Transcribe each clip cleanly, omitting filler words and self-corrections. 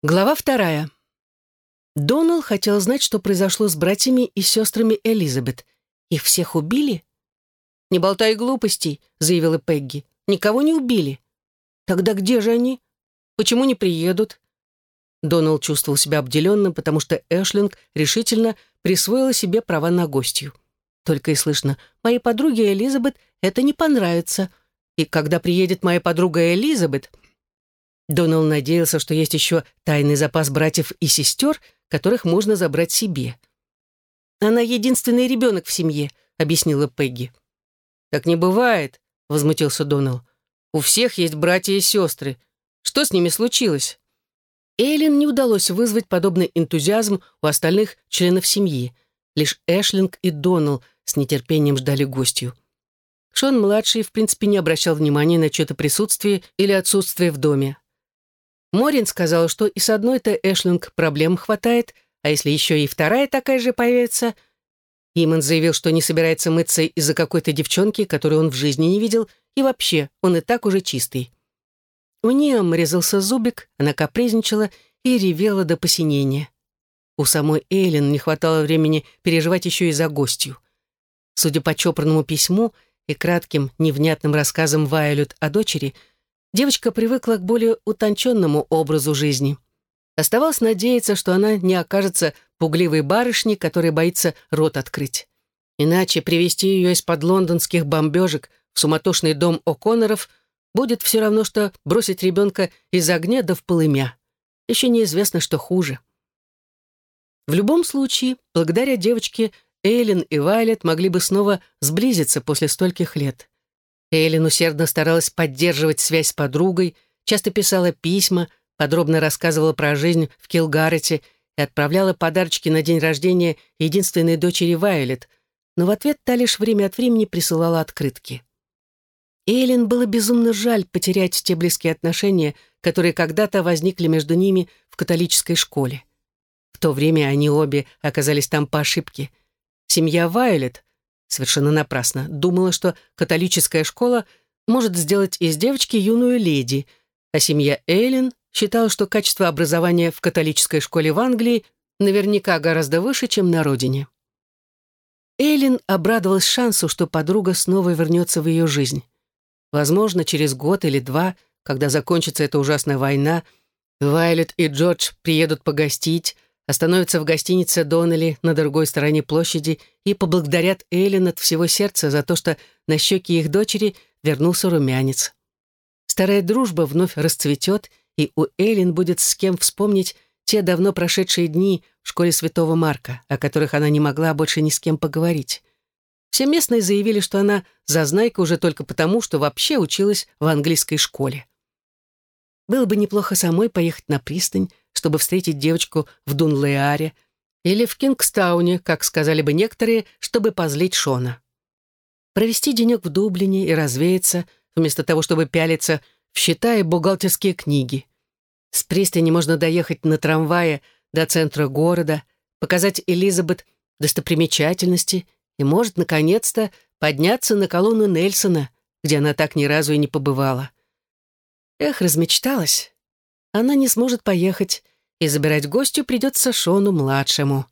Глава 2. Донал хотел знать, что произошло с братьями и сестрами Элизабет. Их всех убили? «Не болтай глупостей», — заявила Пегги. «Никого не убили». «Тогда где же они? Почему не приедут?» Донал чувствовал себя обделенным, потому что Эшлинг решительно присвоила себе права на гостью. Только и слышно: «Моей подруге Элизабет это не понравится. И когда приедет моя подруга Элизабет...» Донал надеялся, что есть еще тайный запас братьев и сестер, которых можно забрать себе. «Она единственный ребенок в семье», — объяснила Пегги. «Так не бывает», — возмутился Донал. «У всех есть братья и сестры. Что с ними случилось?» Эйлин не удалось вызвать подобный энтузиазм у остальных членов семьи. Лишь Эшлинг и Донал с нетерпением ждали гостью. Шон-младший, в принципе, не обращал внимания на чье-то присутствие или отсутствие в доме. Морин сказала, что и с одной-то Эшлинг проблем хватает, а если еще и вторая такая же появится... Иман заявил, что не собирается мыться из-за какой-то девчонки, которую он в жизни не видел, и вообще, он и так уже чистый. У нее резался зубик, она капризничала и ревела до посинения. У самой Эйлин не хватало времени переживать еще и за гостью. Судя по чопорному письму и кратким, невнятным рассказам Вайолет о дочери, девочка привыкла к более утонченному образу жизни. Оставалось надеяться, что она не окажется пугливой барышней, которая боится рот открыть. Иначе привести ее из-под лондонских бомбежек в суматошный дом О'Конноров будет все равно, что бросить ребенка из огня да в полымя. Еще неизвестно, что хуже. В любом случае, благодаря девочке, Эйлин и Вайлет могли бы снова сблизиться после стольких лет. Эйлин усердно старалась поддерживать связь с подругой, часто писала письма, подробно рассказывала про жизнь в Килгарете и отправляла подарочки на день рождения единственной дочери Вайолет, но в ответ та лишь время от времени присылала открытки. Эйлин было безумно жаль потерять те близкие отношения, которые когда-то возникли между ними в католической школе. В то время они обе оказались там по ошибке. Семья Вайолет, совершенно напрасно, думала, что католическая школа может сделать из девочки юную леди, а семья Эйлин считала, что качество образования в католической школе в Англии наверняка гораздо выше, чем на родине. Эйлин обрадовалась шансу, что подруга снова вернется в ее жизнь. Возможно, через год или два, когда закончится эта ужасная война, Вайолет и Джордж приедут погостить, остановятся в гостинице Доннелли на другой стороне площади и поблагодарят Эйлин от всего сердца за то, что на щеки их дочери вернулся румянец. Старая дружба вновь расцветет, и у Эйлин будет с кем вспомнить те давно прошедшие дни в школе Святого Марка, о которых она не могла больше ни с кем поговорить. Все местные заявили, что она зазнайка уже только потому, что вообще училась в английской школе. Было бы неплохо самой поехать на пристань, чтобы встретить девочку в Дунлеаре, или в Кингстауне, как сказали бы некоторые, чтобы позлить Шона. Провести денек в Дублине и развеяться, вместо того, чтобы пялиться в счета и бухгалтерские книги. С пристани можно доехать на трамвае до центра города, показать Элизабет достопримечательности и, может, наконец-то подняться на колонну Нельсона, где она так ни разу и не побывала. Эх, размечталась. Она не сможет поехать, и забирать гостю придется Шону-младшему.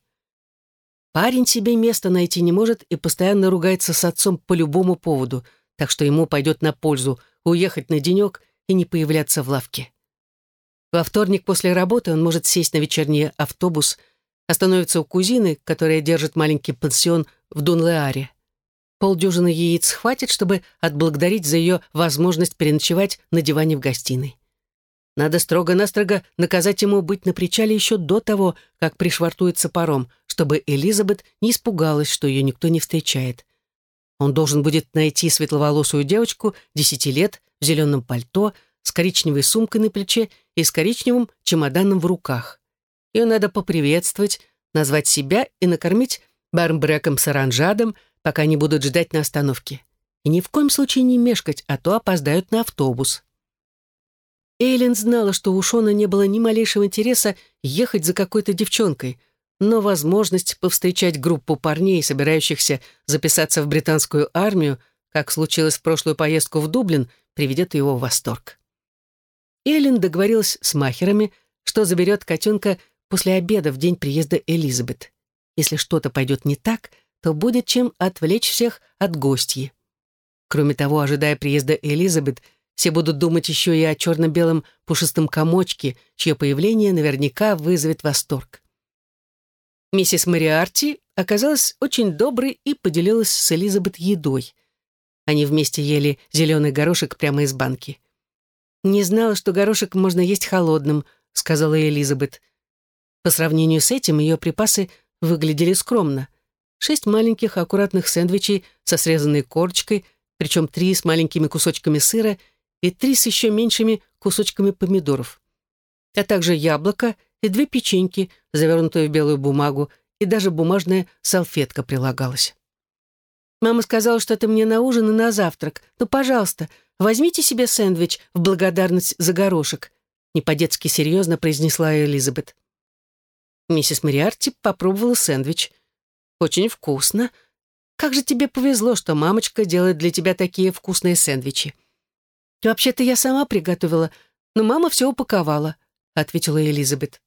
Парень себе места найти не может и постоянно ругается с отцом по любому поводу, так что ему пойдет на пользу уехать на денек и не появляться в лавке. Во вторник после работы он может сесть на вечерний автобус, остановиться у кузины, которая держит маленький пансион в Дунлеаре. Полдюжины яиц хватит, чтобы отблагодарить за ее возможность переночевать на диване в гостиной. Надо строго-настрого наказать ему быть на причале еще до того, как пришвартуется паром, чтобы Элизабет не испугалась, что ее никто не встречает. Он должен будет найти светловолосую девочку 10 лет в зеленом пальто, с коричневой сумкой на плече и с коричневым чемоданом в руках. Ее надо поприветствовать, назвать себя и накормить бармбреком с оранжадом, пока они будут ждать на остановке. И ни в коем случае не мешкать, а то опоздают на автобус. Эйлин знала, что у Шона не было ни малейшего интереса ехать за какой-то девчонкой, но возможность повстречать группу парней, собирающихся записаться в британскую армию, как случилось в прошлую поездку в Дублин, приведет его в восторг. Эйлин договорилась с махерами, что заберет котенка после обеда в день приезда Элизабет. Если что-то пойдет не так, то будет чем отвлечь всех от гостьи. Кроме того, ожидая приезда Элизабет, все будут думать еще и о черно-белом пушистом комочке, чье появление наверняка вызовет восторг. Миссис Мориарти оказалась очень доброй и поделилась с Элизабет едой. Они вместе ели зеленый горошек прямо из банки. «Не знала, что горошек можно есть холодным», — сказала Элизабет. По сравнению с этим ее припасы выглядели скромно. 6 маленьких аккуратных сэндвичей со срезанной корочкой, причем 3 с маленькими кусочками сыра и 3 с еще меньшими кусочками помидоров. А также яблоко и 2 печеньки, завернутые в белую бумагу, и даже бумажная салфетка прилагалась. «Мама сказала, что это мне на ужин и на завтрак. Ну, пожалуйста, возьмите себе сэндвич в благодарность за горошек», не по-детски серьезно произнесла Элизабет. Миссис Мориарти попробовала сэндвич. «Очень вкусно. Как же тебе повезло, что мамочка делает для тебя такие вкусные сэндвичи». «Вообще-то я сама приготовила, но мама все упаковала», ответила Элизабет.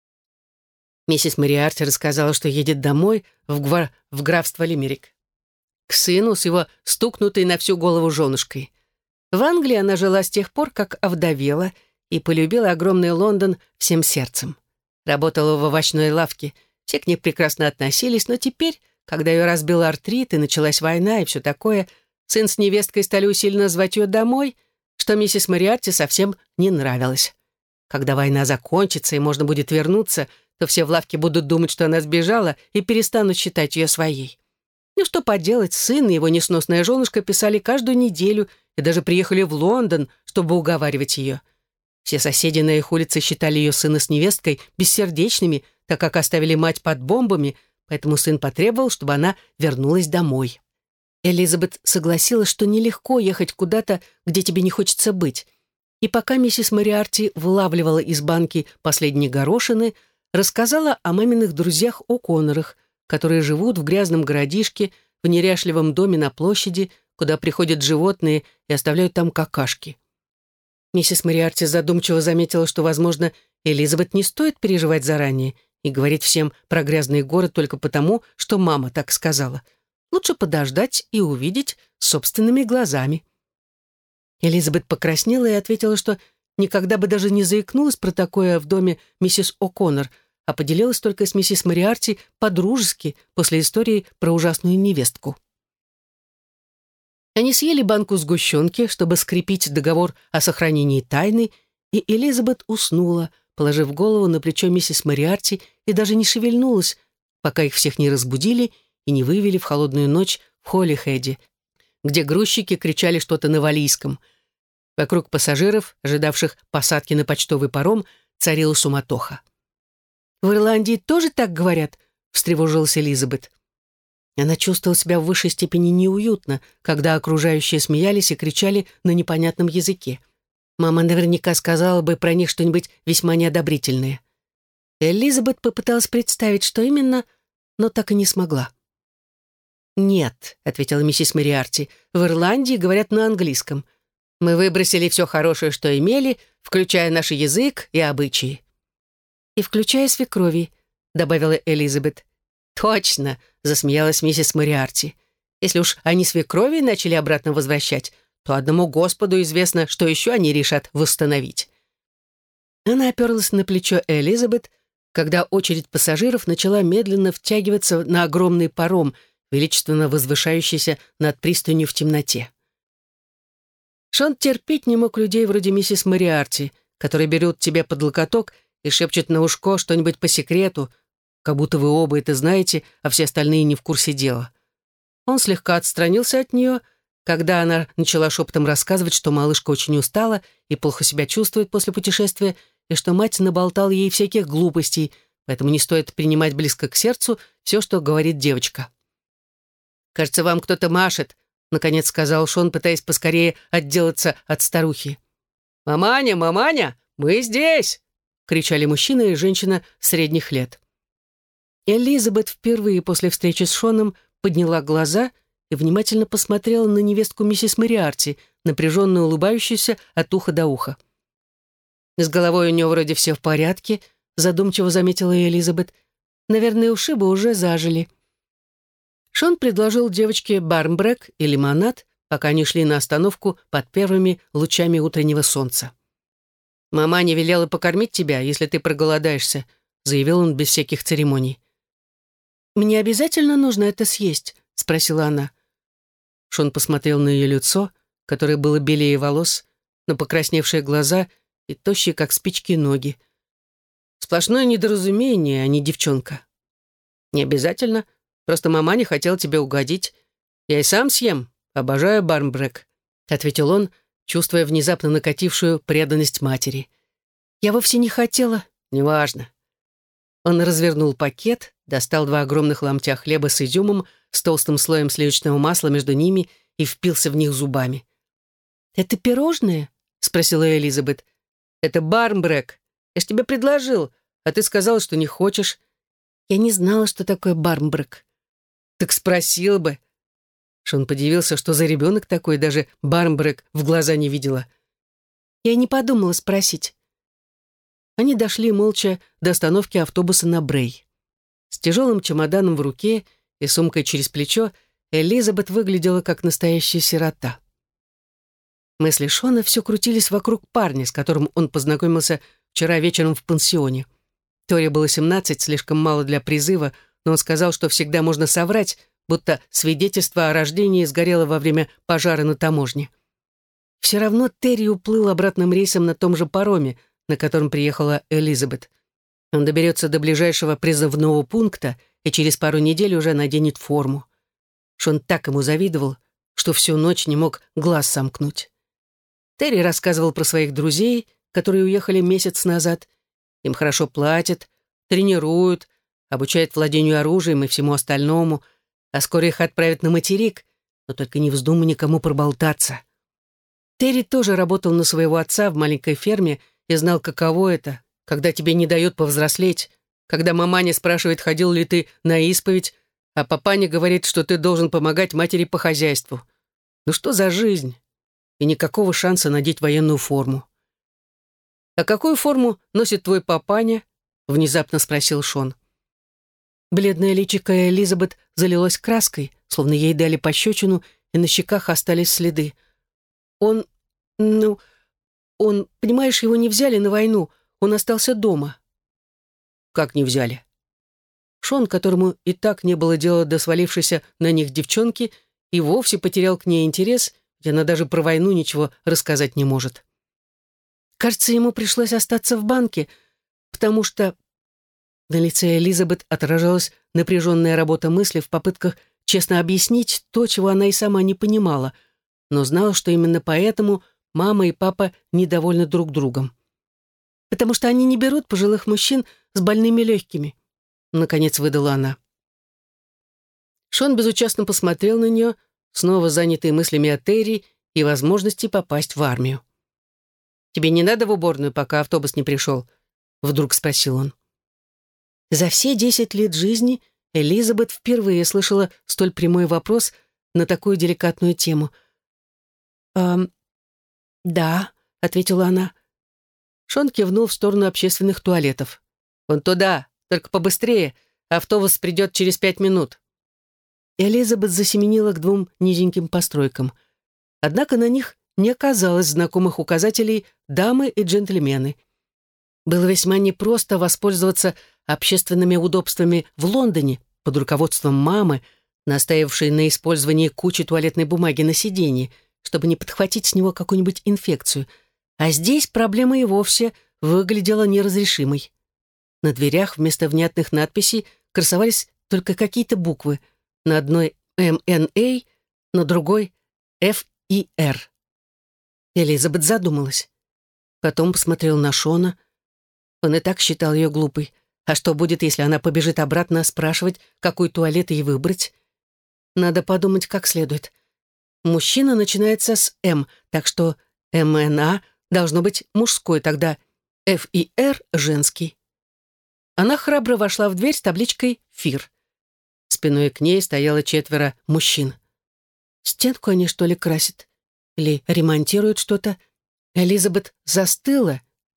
Миссис Мориарти рассказала, что едет домой в графство Лимерик, к сыну с его стукнутой на всю голову женушкой. В Англии она жила с тех пор, как овдовела, и полюбила огромный Лондон всем сердцем. Работала в овощной лавке, все к ней прекрасно относились, но теперь, когда ее разбил артрит и началась война и все такое, сын с невесткой стали усиленно звать ее домой, что миссис Мориарти совсем не нравилось. Когда война закончится и можно будет вернуться, то все в лавке будут думать, что она сбежала, и перестанут считать ее своей. Ну что поделать, сын и его несносная женушка писали каждую неделю и даже приехали в Лондон, чтобы уговаривать ее. Все соседи на их улице считали ее сына с невесткой бессердечными, так как оставили мать под бомбами, поэтому сын потребовал, чтобы она вернулась домой. Элизабет согласилась, что нелегко ехать куда-то, где тебе не хочется быть. И пока миссис Мориарти вылавливала из банки последние горошины, рассказала о маминых друзьях О'Коннорах, которые живут в грязном городишке, в неряшливом доме на площади, куда приходят животные и оставляют там какашки. Миссис Мориарти задумчиво заметила, что, возможно, Элизабет не стоит переживать заранее и говорить всем про грязный город только потому, что мама так сказала. Лучше подождать и увидеть собственными глазами. Элизабет покраснела и ответила, что никогда бы даже не заикнулась про такое в доме миссис О'Коннор, а поделилась только с миссис Мориарти по-дружески после истории про ужасную невестку. Они съели банку сгущенки, чтобы скрепить договор о сохранении тайны, и Элизабет уснула, положив голову на плечо миссис Мориарти, и даже не шевельнулась, пока их всех не разбудили и не вывели в холодную ночь в Холлихеде, где грузчики кричали что-то на валлийском. Вокруг пассажиров, ожидавших посадки на почтовый паром, царила суматоха. «В Ирландии тоже так говорят?» — встревожилась Элизабет. Она чувствовала себя в высшей степени неуютно, когда окружающие смеялись и кричали на непонятном языке. Мама наверняка сказала бы про них что-нибудь весьма неодобрительное. Элизабет попыталась представить, что именно, но так и не смогла. «Нет», — ответила миссис Мориарти, — «в Ирландии говорят на английском. Мы выбросили все хорошее, что имели, включая наш язык и обычаи». «И включая свекрови», — добавила Элизабет. «Точно», — засмеялась миссис Мориарти. «Если уж они свекрови начали обратно возвращать, то одному Господу известно, что еще они решат восстановить». Она оперлась на плечо Элизабет, когда очередь пассажиров начала медленно втягиваться на огромный паром, величественно возвышающийся над пристанью в темноте. Шон терпеть не мог людей вроде миссис Мориарти, которые берут тебя под локоток и шепчут на ушко что-нибудь по секрету, как будто вы оба это знаете, а все остальные не в курсе дела. Он слегка отстранился от нее, когда она начала шепотом рассказывать, что малышка очень устала и плохо себя чувствует после путешествия, и что мать наболтала ей всяких глупостей, поэтому не стоит принимать близко к сердцу все, что говорит девочка. «Кажется, вам кто-то машет», — наконец сказал Шон, пытаясь поскорее отделаться от старухи. «Маманя, маманя, мы здесь!» — кричали мужчина и женщина средних лет. Элизабет впервые после встречи с Шоном подняла глаза и внимательно посмотрела на невестку миссис Мориарти, напряженно улыбающуюся от уха до уха. «С головой у нее вроде все в порядке», — задумчиво заметила Элизабет. «Наверное, ушибы уже зажили». Шон предложил девочке бармбрек и лимонад, пока они шли на остановку под первыми лучами утреннего солнца. «Мама не велела покормить тебя, если ты проголодаешься», — заявил он без всяких церемоний. «Мне обязательно нужно это съесть?» — спросила она. Шон посмотрел на ее лицо, которое было белее волос, на покрасневшие глаза и тощие, как спички, ноги. «Сплошное недоразумение, а не девчонка». «Не обязательно. Просто мама не хотела тебе угодить. Я и сам съем. Обожаю бармбрек», — ответил он, чувствуя внезапно накатившую преданность матери. «Я вовсе не хотела». «Неважно». Он развернул пакет, достал 2 огромных ломтя хлеба с изюмом, с толстым слоем сливочного масла между ними и впился в них зубами. «Это пирожные?» — спросила Элизабет. «Это бармбрек. Я ж тебе предложил, а ты сказала, что не хочешь». «Я не знала, что такое бармбрек». «Так спросил бы». Шон подивился, что за ребенок такой, даже бармбрек в глаза не видела. «Я не подумала спросить». Они дошли молча до остановки автобуса на Брей. С тяжелым чемоданом в руке и сумкой через плечо Элизабет выглядела как настоящая сирота. Мысли Шона все крутились вокруг парня, с которым он познакомился вчера вечером в пансионе. Торе было 17, слишком мало для призыва, но он сказал, что всегда можно соврать, будто свидетельство о рождении сгорело во время пожара на таможне. Все равно Терри уплыл обратным рейсом на том же пароме, на котором приехала Элизабет. Он доберется до ближайшего призывного пункта и через пару недель уже наденет форму. Шон так ему завидовал, что всю ночь не мог глаз сомкнуть. Терри рассказывал про своих друзей, которые уехали месяц назад. Им хорошо платят, тренируют, обучают владению оружием и всему остальному, а скоро их отправят на материк, но только не вздумай никому проболтаться. Терри тоже работал на своего отца в маленькой ферме и знал, каково это, когда тебе не дают повзрослеть, когда маманя спрашивает, ходил ли ты на исповедь, а папаня говорит, что ты должен помогать матери по хозяйству. Ну что за жизнь? И никакого шанса надеть военную форму. «А какую форму носит твой папаня?» — внезапно спросил Шон. Бледное личико Элизабет залилось краской, словно ей дали пощечину, и на щеках остались следы. Он, понимаешь, его не взяли на войну, он остался дома». «Как не взяли?» Шон, которому и так не было дела до свалившейся на них девчонки, и вовсе потерял к ней интерес, ведь она даже про войну ничего рассказать не может. Кажется, ему пришлось остаться в банке, потому что... На лице Элизабет отражалась напряженная работа мысли в попытках честно объяснить то, чего она и сама не понимала, но знала, что именно поэтому мама и папа недовольны друг другом. «Потому что они не берут пожилых мужчин с больными легкими», — наконец выдала она. Шон безучастно посмотрел на нее, снова занятый мыслями о Терри и возможности попасть в армию. «Тебе не надо в уборную, пока автобус не пришел?» — вдруг спросил он. За все 10 лет жизни Элизабет впервые слышала столь прямой вопрос на такую деликатную тему. «Да», — ответила она. Шон кивнул в сторону общественных туалетов. «Вон туда, только побыстрее, автобус придет через 5 минут». Элизабет засеменила к 2 низеньким постройкам. Однако на них не оказалось знакомых указателей «дамы» и «джентльмены». Было весьма непросто воспользоваться общественными удобствами в Лондоне под руководством мамы, настаивавшей на использовании кучи туалетной бумаги на сиденье, чтобы не подхватить с него какую-нибудь инфекцию. А здесь проблема и вовсе выглядела неразрешимой. На дверях вместо внятных надписей красовались только какие-то буквы. На одной МНА, на другой ФИР. Элизабет задумалась. Потом посмотрел на Шона. Он и так считал ее глупой. А что будет, если она побежит обратно спрашивать, какой туалет ей выбрать? Надо подумать как следует. Мужчина начинается с М, так что МНА должно быть мужской, тогда ФИР женский. Она храбро вошла в дверь с табличкой «ФИР». Спиной к ней стояло 4 мужчин. Стенку они, что ли, красят? Или ремонтируют что-то? Элизабет застыла,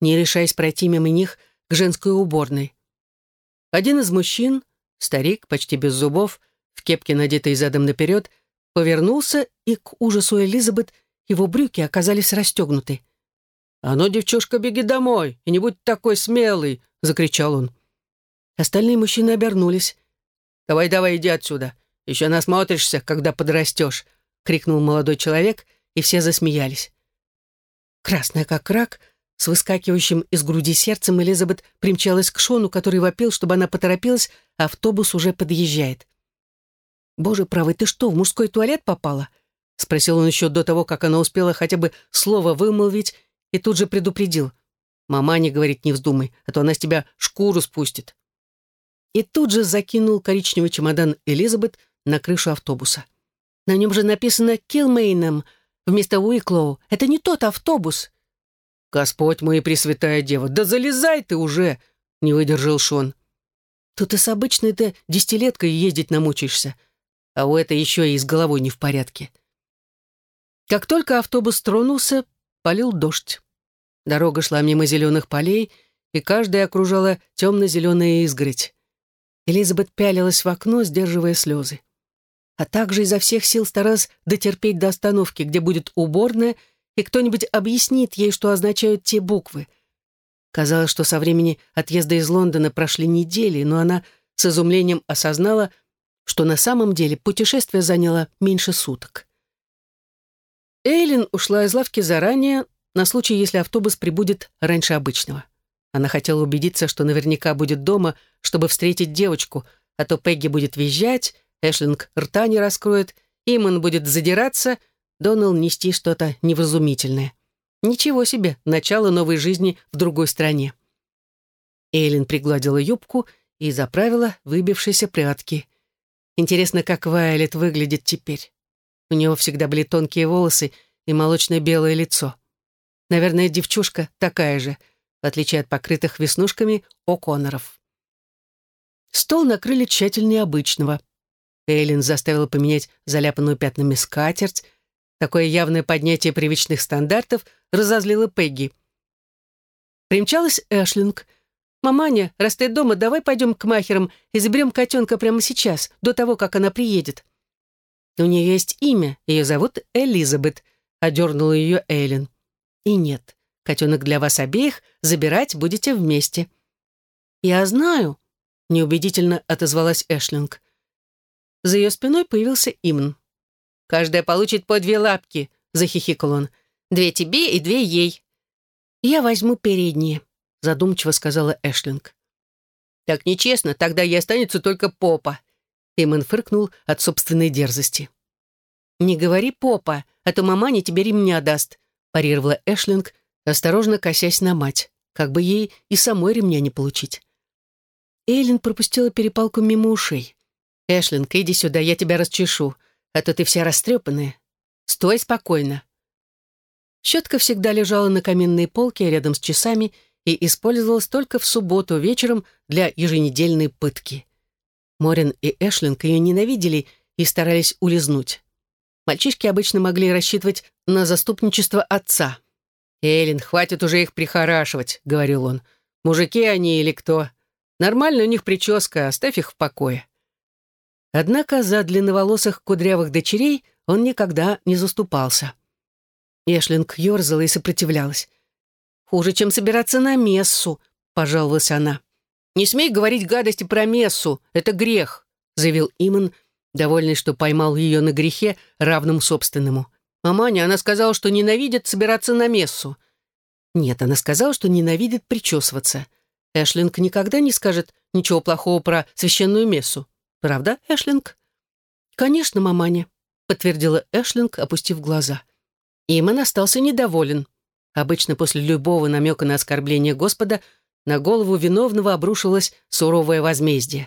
не решаясь пройти мимо них к женской уборной. Один из мужчин, старик, почти без зубов, в кепке, надетой задом наперед, повернулся, и к ужасу Элизабет его брюки оказались расстегнуты. «А ну, девчушка, беги домой, и не будь такой смелый!» — закричал он. Остальные мужчины обернулись. «Давай, иди отсюда, еще насмотришься, когда подрастешь!» — крикнул молодой человек, и все засмеялись. Красная как рак, с выскакивающим из груди сердцем, Элизабет примчалась к Шону, который вопил, чтобы она поторопилась, а автобус уже подъезжает. «Боже правый, ты что, в мужской туалет попала?» — спросил он еще до того, как она успела хотя бы слово вымолвить, и тут же предупредил. «Мамане, — говорит, — не вздумай, а то она с тебя шкуру спустит». И тут же закинул коричневый чемодан Элизабет на крышу автобуса. «На нем же написано «Килмейном» вместо «Уиклоу». Это не тот автобус». «Господь мой и Пресвятая Дева, да залезай ты уже!» — не выдержал Шон. «Тут и с обычной-то десятилеткой ездить намучаешься, а у этой еще и с головой не в порядке». Как только автобус тронулся, полил дождь. Дорога шла мимо зеленых полей, и каждая окружала темно-зеленая изгородь. Элизабет пялилась в окно, сдерживая слезы. А также изо всех сил старалась дотерпеть до остановки, где будет уборная, и кто-нибудь объяснит ей, что означают те буквы. Казалось, что со времени отъезда из Лондона прошли недели, но она с изумлением осознала, что на самом деле путешествие заняло меньше суток. Эйлин ушла из лавки заранее, на случай, если автобус прибудет раньше обычного. Она хотела убедиться, что наверняка будет дома, чтобы встретить девочку, а то Пегги будет визжать, Эшлинг рта не раскроет, Иман будет задираться, Донал нести что-то невразумительное. Ничего себе, начало новой жизни в другой стране. Эйлин пригладила юбку и заправила выбившиеся прядки. Интересно, как Вайолет выглядит теперь. У него всегда были тонкие волосы и молочно-белое лицо. Наверное, девчушка такая же, в отличие от покрытых веснушками О'Конноров. Стол накрыли тщательнее обычного. Эйлин заставила поменять заляпанную пятнами скатерть. Такое явное поднятие привычных стандартов разозлило Пегги. Примчалась Эшлинг. «Маманя, раз ты дома, давай пойдем к махерам и заберем котенка прямо сейчас, до того, как она приедет». «У нее есть имя, ее зовут Элизабет», — одернула ее Эйлин. «И нет, котенок для вас обеих, забирать будете вместе». «Я знаю», — неубедительно отозвалась Эшлинг. За ее спиной появился Имн. «Каждая получит по 2 лапки», — захихикал он. 2 тебе и 2 ей». «Я возьму передние», — задумчиво сказала Эшлинг. «Так нечестно, тогда ей останется только попа». Имн фыркнул от собственной дерзости. «Не говори попа, а то маманя тебе ремня даст», — парировала Эшлинг, осторожно косясь на мать, как бы ей и самой ремня не получить. Эйлин пропустила перепалку мимо ушей. «Эшлинг, иди сюда, я тебя расчешу, а то ты вся растрепанная. Стой спокойно». Щетка всегда лежала на каминной полке рядом с часами и использовалась только в субботу вечером для еженедельной пытки. Морин и Эшлинг ее ненавидели и старались улизнуть. Мальчишки обычно могли рассчитывать на заступничество отца. «Эйлин, хватит уже их прихорашивать», — говорил он. «Мужики они или кто? Нормально у них прическа, оставь их в покое». Однако за длинноволосых кудрявых дочерей он никогда не заступался. Эшлинг ерзала и сопротивлялась. «Хуже, чем собираться на мессу», — пожаловалась она. «Не смей говорить гадости про мессу, это грех», — заявил Иман, довольный, что поймал ее на грехе, равном собственному. «Маманя, она сказала, что ненавидит собираться на мессу». «Нет, она сказала, что ненавидит причесываться. Эшлинг никогда не скажет ничего плохого про священную мессу. Правда, Эшлинг?» «Конечно, маманя», — подтвердила Эшлинг, опустив глаза. Иман остался недоволен. Обычно после любого намека на оскорбление Господа на голову виновного обрушилось суровое возмездие.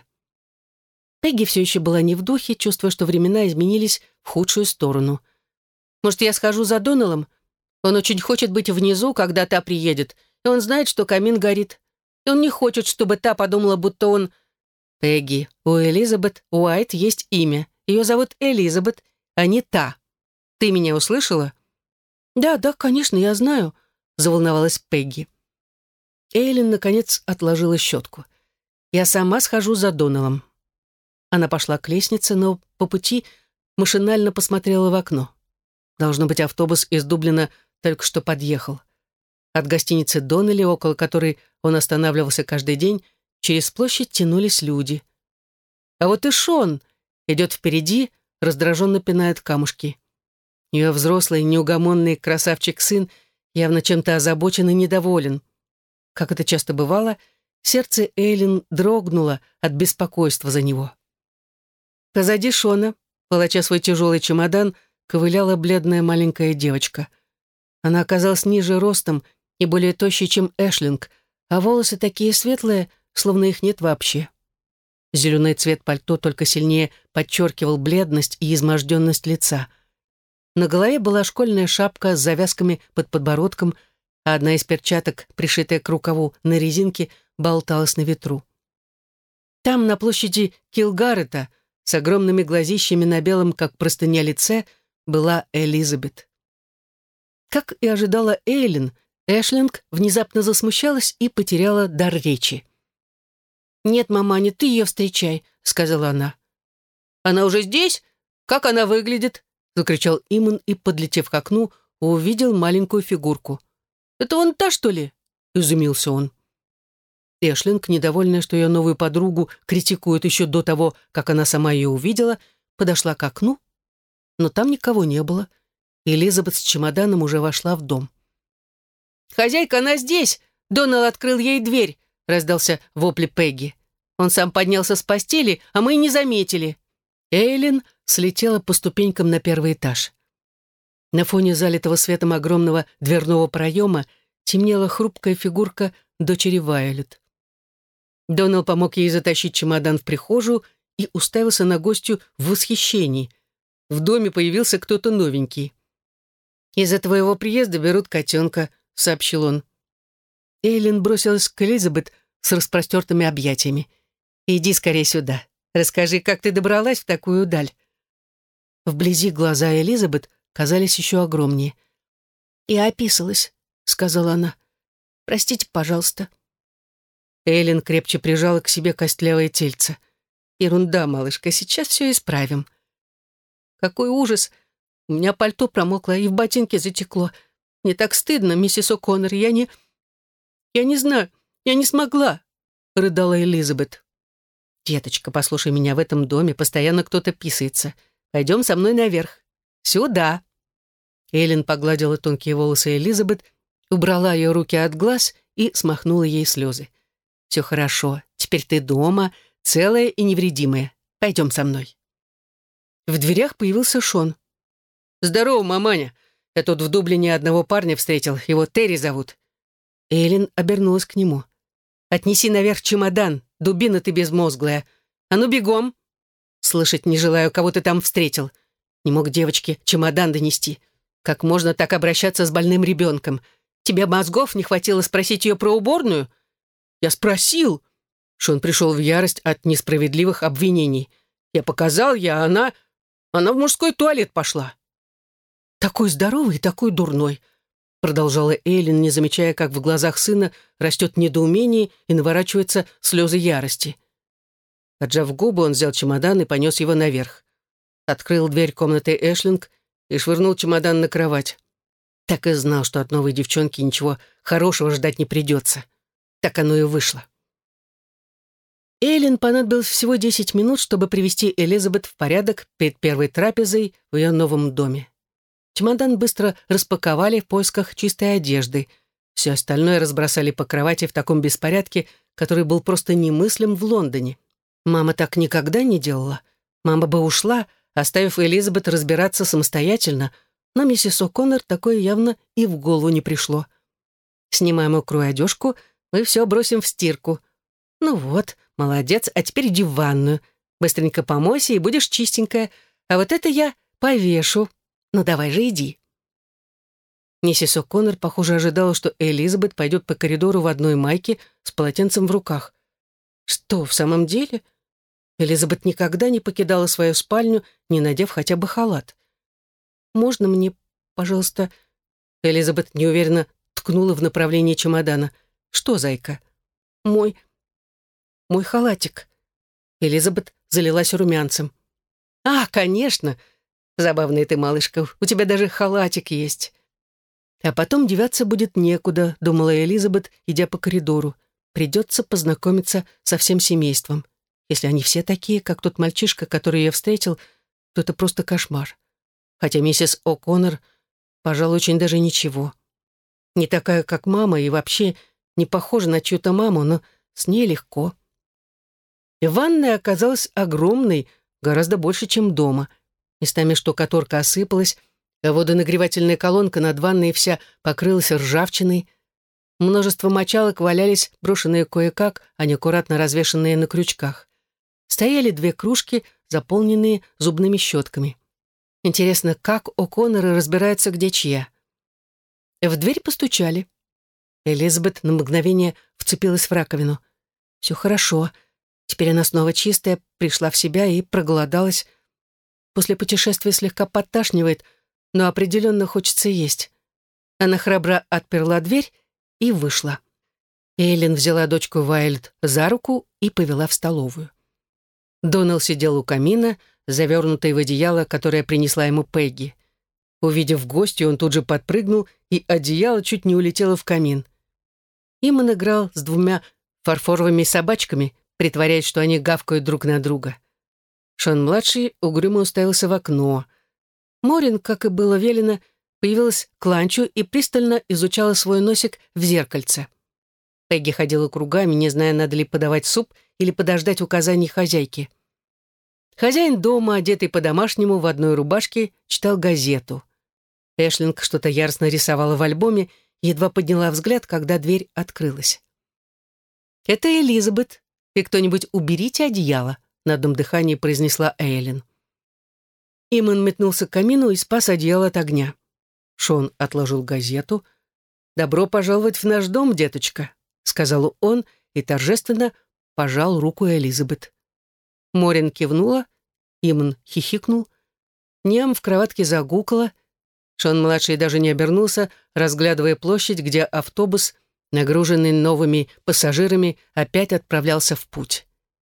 Пегги все еще была не в духе, чувствуя, что времена изменились в худшую сторону. «Может, я схожу за Доналом? Он очень хочет быть внизу, когда та приедет, и он знает, что камин горит. И он не хочет, чтобы та подумала, будто он...» «Пегги, у Элизабет Уайт есть имя. Ее зовут Элизабет, а не та. Ты меня услышала?» «Да, конечно, я знаю», — заволновалась Пегги. Эйлин, наконец, отложила щетку. «Я сама схожу за Доналом». Она пошла к лестнице, но по пути машинально посмотрела в окно. Должно быть, автобус из Дублина только что подъехал. От гостиницы Доннелли, около которой он останавливался каждый день, через площадь тянулись люди. А вот и Шон идет впереди, раздраженно пинает камушки. Ее взрослый, неугомонный красавчик-сын явно чем-то озабочен и недоволен. Как это часто бывало, сердце Эйлин дрогнуло от беспокойства за него. Позади Шона, волоча свой тяжелый чемодан, ковыляла бледная маленькая девочка. Она оказалась ниже ростом и более тощей, чем Эшлинг, а волосы такие светлые, словно их нет вообще. Зеленый цвет пальто только сильнее подчеркивал бледность и изможденность лица. На голове была школьная шапка с завязками под подбородком, а одна из перчаток, пришитая к рукаву на резинке, болталась на ветру. Там, на площади Килгарета, с огромными глазищами на белом, как простыня, лице, была Элизабет. Как и ожидала Эйлин, Эшлинг внезапно засмущалась и потеряла дар речи. «Нет, маманя, ты ее встречай», — сказала она. «Она уже здесь? Как она выглядит?» — закричал Иман и, подлетев к окну, увидел маленькую фигурку. «Это вон та, что ли?» — изумился он. Эшлинг, недовольная, что ее новую подругу критикуют еще до того, как она сама ее увидела, подошла к окну, но там никого не было. Элизабет с чемоданом уже вошла в дом. «Хозяйка, она здесь! Донал открыл ей дверь!» — раздался вопль Пегги. «Он сам поднялся с постели, а мы и не заметили». Эйлин слетела по ступенькам на первый этаж. На фоне залитого светом огромного дверного проема темнела хрупкая фигурка дочери Вайолет. Донал помог ей затащить чемодан в прихожую и уставился на гостью в восхищении. В доме появился кто-то новенький. «Из-за твоего приезда берут котенка», — сообщил он. Эйлин бросилась к Элизабет с распростертыми объятиями. «Иди скорее сюда. Расскажи, как ты добралась в такую даль». Вблизи глаза Элизабет казались еще огромнее. «Я описалась», — сказала она. «Простите, пожалуйста». Эйлин крепче прижала к себе костлявое тельце. «Ерунда, малышка, сейчас все исправим». «Какой ужас! У меня пальто промокло и в ботинке затекло. Мне так стыдно, миссис О'Коннор, я не знаю, я не смогла», — рыдала Элизабет. «Деточка, послушай меня, в этом доме постоянно кто-то писается. Пойдем со мной наверх. Сюда». Эйлин погладила тонкие волосы Элизабет, убрала ее руки от глаз и смахнула ей слезы. «Все хорошо, теперь ты дома, целая и невредимая. Пойдем со мной». В дверях появился Шон. «Здорово, маманя. Я тут в Дублине одного парня встретил, его Терри зовут». Эйлин обернулась к нему. «Отнеси наверх чемодан, дубина ты безмозглая. А ну бегом!» «Слышать не желаю, кого ты там встретил. Не мог девочке чемодан донести. Как можно так обращаться с больным ребенком? Тебе мозгов не хватило спросить ее про уборную?» «Я спросил!» Шон пришел в ярость от несправедливых обвинений. «Я показал, она в мужской туалет пошла». «Такой здоровый и такой дурной», — продолжала Эйлин, не замечая, как в глазах сына растет недоумение и наворачиваются слезы ярости. Отжав губы, он взял чемодан и понес его наверх. Открыл дверь комнаты Эшлинг и швырнул чемодан на кровать. Так и знал, что от новой девчонки ничего хорошего ждать не придется. Так оно и вышло. Эйлин понадобилось всего 10 минут, чтобы привести Элизабет в порядок перед первой трапезой в ее новом доме. Чемодан быстро распаковали в поисках чистой одежды. Все остальное разбросали по кровати в таком беспорядке, который был просто немыслим в Лондоне. Мама так никогда не делала. Мама бы ушла, оставив Элизабет разбираться самостоятельно, но миссис О'Коннор такое явно и в голову не пришло. «Снимаем мокрую одежку, мы все бросим в стирку. Ну вот, молодец, а теперь иди в ванную. Быстренько помойся и будешь чистенькая, а вот это я повешу. Ну давай же, иди». Миссис О'Коннор, похоже, ожидала, что Элизабет пойдет по коридору в одной майке с полотенцем в руках. Что, в самом деле? Элизабет никогда не покидала свою спальню, не надев хотя бы халат. «Можно мне, пожалуйста...» Элизабет неуверенно ткнула в направлении чемодана. «Что, зайка?» «Мой... мой халатик». Элизабет залилась румянцем. «А, конечно! Забавная ты, малышка, у тебя даже халатик есть». А потом деваться будет некуда, думала Элизабет, идя по коридору. Придется познакомиться со всем семейством. Если они все такие, как тот мальчишка, который я встретил, то это просто кошмар. Хотя миссис О'Коннор, пожалуй, очень даже ничего. Не такая, как мама, и вообще не похожа на чью-то маму, но с ней легко. И ванная оказалась огромной, гораздо больше, чем дома. Местами штукатурка осыпалась, а водонагревательная колонка над ванной вся покрылась ржавчиной. Множество мочалок валялись, брошенные кое-как, а не аккуратно развешанные на крючках. Стояли 2 кружки, заполненные зубными щетками. Интересно, как О'Конноры разбираются, где чья? В дверь постучали. Элизабет на мгновение вцепилась в раковину. Все хорошо. Теперь она снова чистая, пришла в себя и проголодалась. После путешествия слегка подташнивает, но определенно хочется есть. Она храбро отперла дверь и вышла. Эйлин взяла дочку Вайлет за руку и повела в столовую. Донал сидел у камина, завернутый в одеяло, которое принесла ему Пегги. Увидев гостью, он тут же подпрыгнул, и одеяло чуть не улетело в камин. Иман играл с 2 фарфоровыми собачками, притворяясь, что они гавкают друг на друга. Шон-младший угрюмо уставился в окно. Морин, как и было велено, появилась к ланчу и пристально изучала свой носик в зеркальце. Пегги ходила кругами, не зная, надо ли подавать суп или подождать указаний хозяйки. Хозяин дома, одетый по-домашнему в одной рубашке, читал газету. Эшлинг что-то яростно рисовала в альбоме и едва подняла взгляд, когда дверь открылась. «Это Элизабет, и кто-нибудь уберите одеяло», — на одном дыхании произнесла Эйлин. Иман метнулся к камину и спас одеяло от огня. Шон отложил газету. «Добро пожаловать в наш дом, деточка», — сказал он и торжественно пожал руку Элизабет. Морин кивнула, Иман хихикнул. Ням в кроватке загукала. Шон-младший даже не обернулся, разглядывая площадь, где автобус, нагруженный новыми пассажирами, опять отправлялся в путь.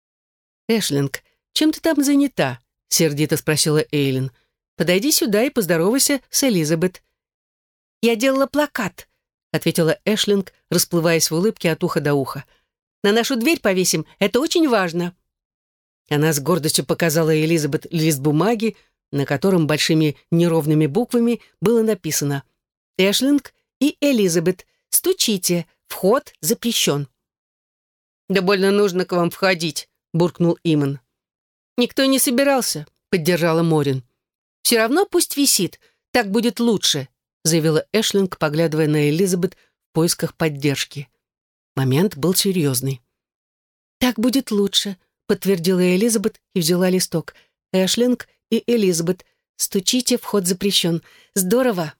«Эшлинг, чем ты там занята?» — сердито спросила Эйлин. «Подойди сюда и поздоровайся с Элизабет». «Я делала плакат», — ответила Эшлинг, расплываясь в улыбке от уха до уха. «На нашу дверь повесим, это очень важно». Она с гордостью показала Элизабет лист бумаги, на котором большими неровными буквами было написано: «Эшлинг и Элизабет, стучите, вход запрещен». «Да больно нужно к вам входить», — буркнул Иман. «Никто не собирался», — поддержала Морин. «Все равно пусть висит, так будет лучше», — заявила Эшлинг, поглядывая на Элизабет в поисках поддержки. Момент был серьезный. «Так будет лучше», — подтвердила Элизабет и взяла листок. «Эшлинг и Элизабет, стучите, вход запрещен. Здорово!»